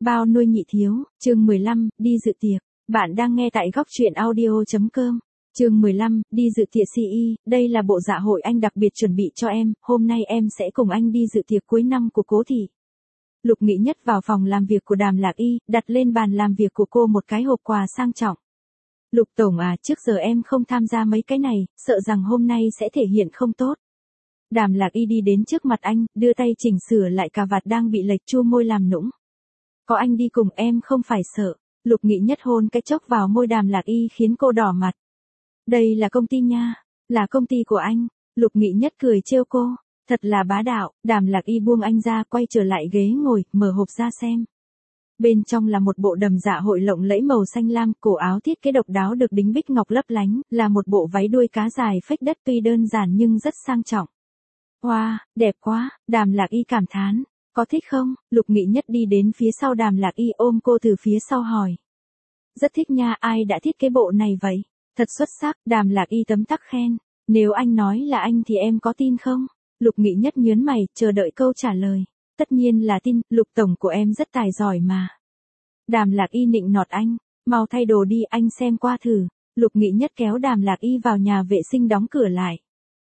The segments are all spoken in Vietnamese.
Bao nuôi nhị thiếu, chương 15, đi dự tiệc. Bạn đang nghe tại góc truyện audio.com. Chương 15, đi dự tiệc CE, đây là bộ dạ hội anh đặc biệt chuẩn bị cho em, hôm nay em sẽ cùng anh đi dự tiệc cuối năm của Cố Thị. Lục Nghị Nhất vào phòng làm việc của Đàm Lạc Y, đặt lên bàn làm việc của cô một cái hộp quà sang trọng. Lục tổng à, trước giờ em không tham gia mấy cái này, sợ rằng hôm nay sẽ thể hiện không tốt. Đàm Lạc Y đi đến trước mặt anh, đưa tay chỉnh sửa lại cà vạt đang bị lệch, chu môi làm nũng. Có anh đi cùng em không phải sợ. Lục Nghị Nhất hôn cái chốc vào môi Đàm Lạc Y khiến cô đỏ mặt. Đây là công ty nha, là công ty của anh. Lục Nghị Nhất cười trêu cô, thật là bá đạo. Đàm Lạc Y buông anh ra, quay trở lại ghế ngồi, mở hộp ra xem. Bên trong là một bộ đầm dạ hội lộng lẫy màu xanh lam, cổ áo thiết kế độc đáo được đính bích ngọc lấp lánh, là một bộ váy đuôi cá dài phết đất tuy đơn giản nhưng rất sang trọng. Wow, đẹp quá, Đàm Lạc Y cảm thán. Có thích không? Lục Nghị Nhất đi đến phía sau Đàm Lạc Y ôm cô từ phía sau hỏi. Rất thích nha, ai đã thiết kế bộ này vậy? Thật xuất sắc, Đàm Lạc Y tấm tắc khen. Nếu anh nói là anh thì em có tin không? Lục Nghị Nhất nhớn mày, chờ đợi câu trả lời. Tất nhiên là tin, Lục tổng của em rất tài giỏi mà. Đàm Lạc Y nịnh nọt anh, mau thay đồ đi, anh xem qua thử. Lục Nghị Nhất kéo Đàm Lạc Y vào nhà vệ sinh đóng cửa lại.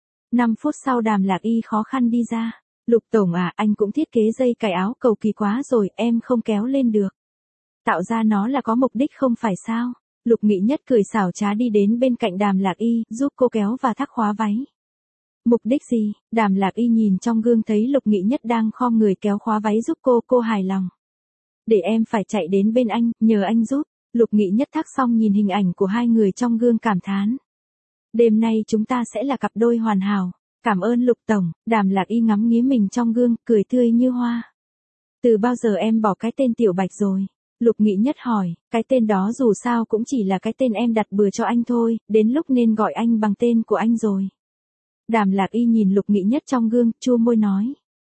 5 phút sau Đàm Lạc Y khó khăn đi ra. Lục tổng à, anh cũng thiết kế dây cài áo cầu kỳ quá rồi, em không kéo lên được. Tạo ra nó là có mục đích không phải sao? Lục Nghị Nhất cười xảo trá đi đến bên cạnh Đàm Lạc Y, giúp cô kéo và thắt khóa váy. Mục đích gì? Đàm Lạc Y nhìn trong gương thấy Lục Nghị Nhất đang khom người kéo khóa váy giúp cô hài lòng. Để em phải chạy đến bên anh, nhờ anh giúp. Lục Nghị Nhất thắt xong nhìn hình ảnh của hai người trong gương cảm thán. Đêm nay chúng ta sẽ là cặp đôi hoàn hảo. Cảm ơn Lục tổng. Đàm Lạc Y ngắm nghía mình trong gương, cười tươi như hoa. Từ bao giờ em bỏ cái tên Tiểu Bạch rồi? Lục Nghị Nhất hỏi, cái tên đó dù sao cũng chỉ là cái tên em đặt bừa cho anh thôi, đến lúc nên gọi anh bằng tên của anh rồi. Đàm Lạc Y nhìn Lục Nghị Nhất trong gương, chua môi nói.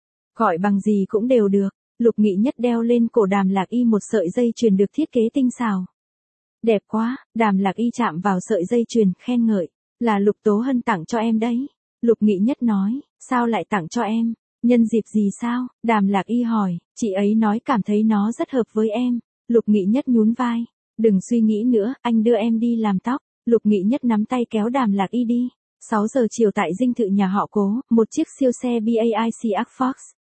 Gọi bằng gì cũng đều được. Lục Nghị Nhất đeo lên cổ Đàm Lạc Y một sợi dây chuyền được thiết kế tinh xảo. Đẹp quá, Đàm Lạc Y chạm vào sợi dây chuyền, khen ngợi. Là Lục Tố Hân tặng cho em đấy. Lục Nghị Nhất nói, sao lại tặng cho em? Nhân dịp gì sao? Đàm Lạc Y hỏi, chị ấy nói cảm thấy nó rất hợp với em. Lục Nghị Nhất nhún vai. Đừng suy nghĩ nữa, anh đưa em đi làm tóc. Lục Nghị Nhất nắm tay kéo Đàm Lạc Y đi. 6 giờ chiều tại dinh thự nhà họ Cố, một chiếc siêu xe BAIC Arc Fox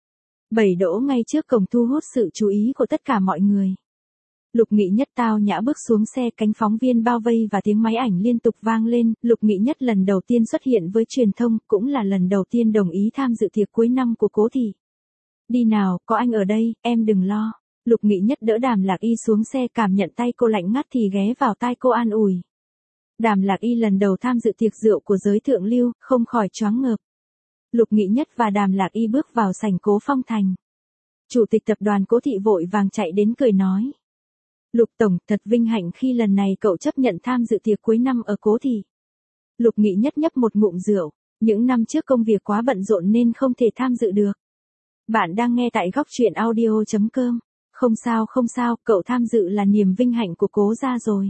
7 đỗ ngay trước cổng thu hút sự chú ý của tất cả mọi người. Lục Nghị Nhất tao nhã bước xuống xe, cánh phóng viên bao vây và tiếng máy ảnh liên tục vang lên. Lục Nghị Nhất lần đầu tiên xuất hiện với truyền thông, cũng là lần đầu tiên đồng ý tham dự tiệc cuối năm của Cố Thị. Đi nào, có anh ở đây, em đừng lo. Lục Nghị Nhất đỡ Đàm Lạc Y xuống xe, cảm nhận tay cô lạnh ngắt thì ghé vào tai cô an ủi. Đàm Lạc Y lần đầu tham dự tiệc rượu của giới thượng lưu, không khỏi choáng ngợp. Lục Nghị Nhất và Đàm Lạc Y bước vào sảnh Cố Phong Thành. Chủ tịch tập đoàn Cố Thị vội vàng chạy đến cười nói. Lục tổng, thật vinh hạnh khi lần này cậu chấp nhận tham dự tiệc cuối năm ở Cố Thị. Lục Nghị Nhất nhấp một ngụm rượu, những năm trước công việc quá bận rộn nên không thể tham dự được. Bạn đang nghe tại góc truyện audio.com. Không sao, cậu tham dự là niềm vinh hạnh của Cố gia rồi.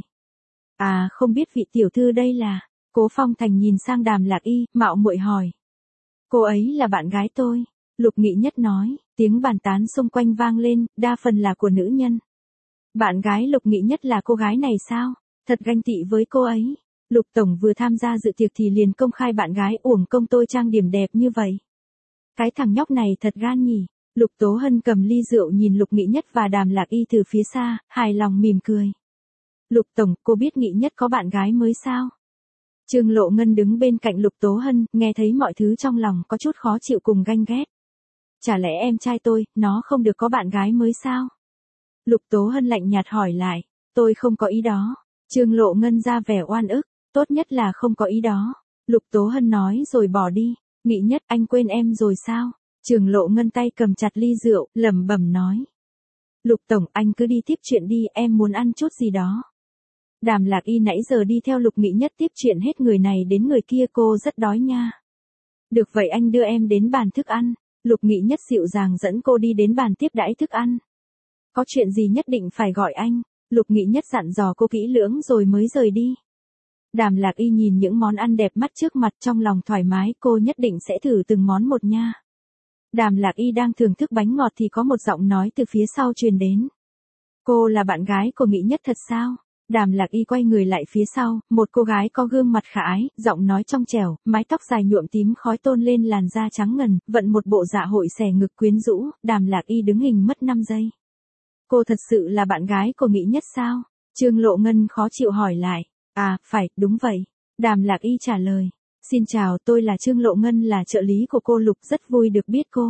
À, không biết vị tiểu thư đây là. Cố Phong Thành nhìn sang Đàm Lạc Y, mạo muội hỏi. Cô ấy là bạn gái tôi. Lục Nghị Nhất nói, tiếng bàn tán xung quanh vang lên, đa phần là của nữ nhân. Bạn gái Lục Nghị Nhất là cô gái này sao? Thật ganh tị với cô ấy. Lục tổng vừa tham gia dự tiệc thì liền công khai bạn gái, uổng công tôi trang điểm đẹp như vậy. Cái thằng nhóc này thật gan nhỉ. Lục Tố Hân cầm ly rượu nhìn Lục Nghị Nhất và Đàm Lạc Y từ phía xa, hài lòng mỉm cười. Lục tổng, cô biết Nghị Nhất có bạn gái mới sao? Trương Lộ Ngân đứng bên cạnh Lục Tố Hân, nghe thấy mọi thứ trong lòng có chút khó chịu cùng ganh ghét. Chả lẽ em trai tôi, nó không được có bạn gái mới sao? Lục Tố Hân lạnh nhạt hỏi lại, tôi không có ý đó. Trương Lộ Ngân ra vẻ oan ức, tốt nhất là không có ý đó. Lục Tố Hân nói rồi bỏ đi. Nghị Nhất, anh quên em rồi sao? Trương Lộ Ngân tay cầm chặt ly rượu, lẩm bẩm nói. Lục tổng, anh cứ đi tiếp chuyện đi, em muốn ăn chút gì đó. Đàm Lạc Y nãy giờ đi theo Lục Nghị Nhất tiếp chuyện hết người này đến người kia, cô rất đói nha. Được vậy anh đưa em đến bàn thức ăn. Lục Nghị Nhất dịu dàng dẫn cô đi đến bàn tiếp đãi thức ăn. Có chuyện gì nhất định phải gọi anh. Lục Nghị Nhất dặn dò cô kỹ lưỡng rồi mới rời đi. Đàm Lạc Y nhìn những món ăn đẹp mắt trước mặt trong lòng thoải mái, cô nhất định sẽ thử từng món một nha. Đàm Lạc Y đang thưởng thức bánh ngọt thì có một giọng nói từ phía sau truyền đến. Cô là bạn gái của Nghị Nhất thật sao? Đàm Lạc Y quay người lại phía sau, một cô gái có gương mặt khả ái, giọng nói trong trẻo, mái tóc dài nhuộm tím khói tôn lên làn da trắng ngần, vận một bộ dạ hội xẻ ngực quyến rũ, Đàm Lạc Y đứng hình mất 5 giây. Cô thật sự là bạn gái của Nghị Nhất sao? Trương Lộ Ngân khó chịu hỏi lại. À, phải, đúng vậy. Đàm Lạc Y trả lời. Xin chào, tôi là Trương Lộ Ngân, là trợ lý của cô Lục, rất vui được biết cô.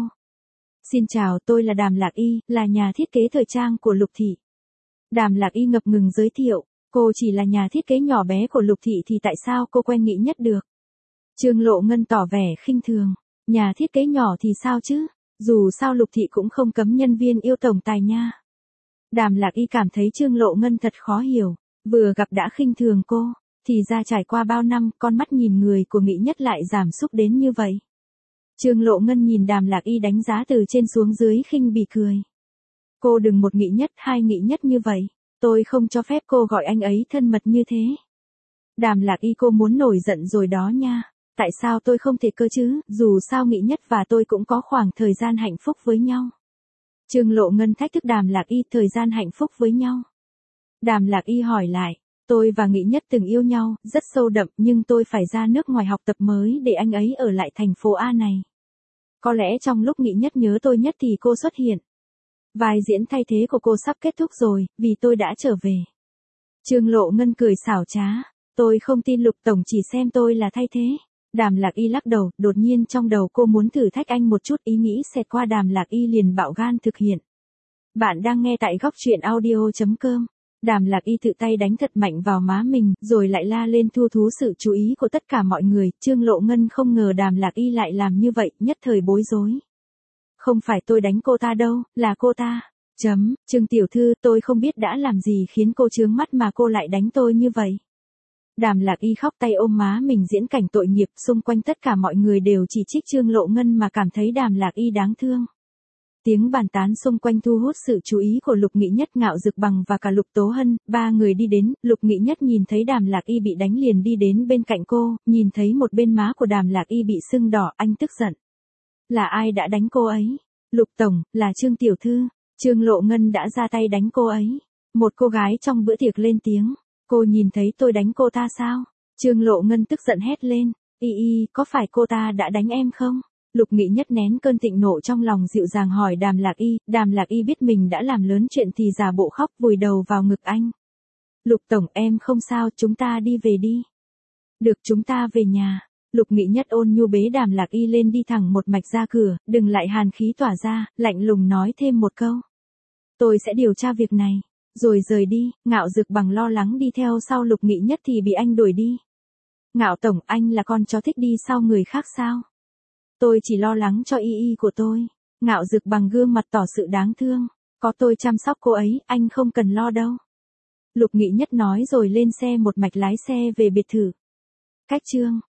Xin chào, tôi là Đàm Lạc Y, là nhà thiết kế thời trang của Lục Thị. Đàm Lạc Y ngập ngừng giới thiệu, cô chỉ là nhà thiết kế nhỏ bé của Lục Thị thì tại sao cô quen Nghị Nhất được? Trương Lộ Ngân tỏ vẻ khinh thường, nhà thiết kế nhỏ thì sao chứ, dù sao Lục Thị cũng không cấm nhân viên yêu tổng tài nha. Đàm Lạc Y cảm thấy Trương Lộ Ngân thật khó hiểu, vừa gặp đã khinh thường cô, thì ra trải qua bao năm con mắt nhìn người của Nghị Nhất lại giảm sút đến như vậy. Trương Lộ Ngân nhìn Đàm Lạc Y đánh giá từ trên xuống dưới khinh bỉ cười. Cô đừng một Nghị Nhất, hai Nghị Nhất như vậy, tôi không cho phép cô gọi anh ấy thân mật như thế. Đàm Lạc Y, cô muốn nổi giận rồi đó nha, tại sao tôi không thể cơ chứ, dù sao Nghị Nhất và tôi cũng có khoảng thời gian hạnh phúc với nhau. Trương Lộ Ngân thách thức Đàm Lạc Y, thời gian hạnh phúc với nhau. Đàm Lạc Y hỏi lại, tôi và Nghị Nhất từng yêu nhau, rất sâu đậm, nhưng tôi phải ra nước ngoài học tập mới để anh ấy ở lại thành phố A này. Có lẽ trong lúc Nghị Nhất nhớ tôi nhất thì cô xuất hiện. Vai diễn thay thế của cô sắp kết thúc rồi, vì tôi đã trở về. Trương Lộ Ngân cười xảo trá, tôi không tin Lục tổng chỉ xem tôi là thay thế. Đàm Lạc Y lắc đầu, đột nhiên trong đầu cô muốn thử thách anh một chút, ý nghĩ xẹt qua Đàm Lạc Y liền bạo gan thực hiện. Bạn đang nghe tại góc truyện audio.com. Đàm Lạc Y tự tay đánh thật mạnh vào má mình, rồi lại la lên thu thú sự chú ý của tất cả mọi người. Trương Lộ Ngân không ngờ Đàm Lạc Y lại làm như vậy, nhất thời bối rối. Không phải tôi đánh cô ta đâu, là cô ta. Trương tiểu thư, tôi không biết đã làm gì khiến cô chướng mắt mà cô lại đánh tôi như vậy. Đàm Lạc Y khóc tay ôm má mình diễn cảnh tội nghiệp, xung quanh tất cả mọi người đều chỉ trích Trương Lộ Ngân mà cảm thấy Đàm Lạc Y đáng thương. Tiếng bàn tán xung quanh thu hút sự chú ý của Lục Nghị Nhất, Ngạo Dực Bằng và cả Lục Tố Hân, ba người đi đến, Lục Nghị Nhất nhìn thấy Đàm Lạc Y bị đánh liền đi đến bên cạnh cô, nhìn thấy một bên má của Đàm Lạc Y bị sưng đỏ, anh tức giận. Là ai đã đánh cô ấy? Lục tổng, là Trương tiểu thư, Trương Lộ Ngân đã ra tay đánh cô ấy. Một cô gái trong bữa tiệc lên tiếng, cô nhìn thấy tôi đánh cô ta sao? Trương Lộ Ngân tức giận hét lên, có phải cô ta đã đánh em không? Lục Nghị Nhất nén cơn thịnh nộ trong lòng dịu dàng hỏi Đàm Lạc Y biết mình đã làm lớn chuyện thì giả bộ khóc vùi đầu vào ngực anh. Lục tổng, em không sao, chúng ta đi về đi. Được, chúng ta về nhà. Lục Nghị Nhất ôn nhu bế Đàm Lạc Y lên đi thẳng một mạch ra cửa, đừng lại hàn khí tỏa ra, lạnh lùng nói thêm một câu. Tôi sẽ điều tra việc này, rồi rời đi. Ngạo Dực Bằng lo lắng đi theo sau Lục Nghị Nhất thì bị anh đuổi đi. Ngạo tổng, anh là con chó thích đi sau người khác sao? Tôi chỉ lo lắng cho y của tôi. Ngạo Dực Bằng gương mặt tỏ sự đáng thương. Có tôi chăm sóc cô ấy, anh không cần lo đâu. Lục Nghị Nhất nói rồi lên xe một mạch lái xe về biệt thự. Cách chương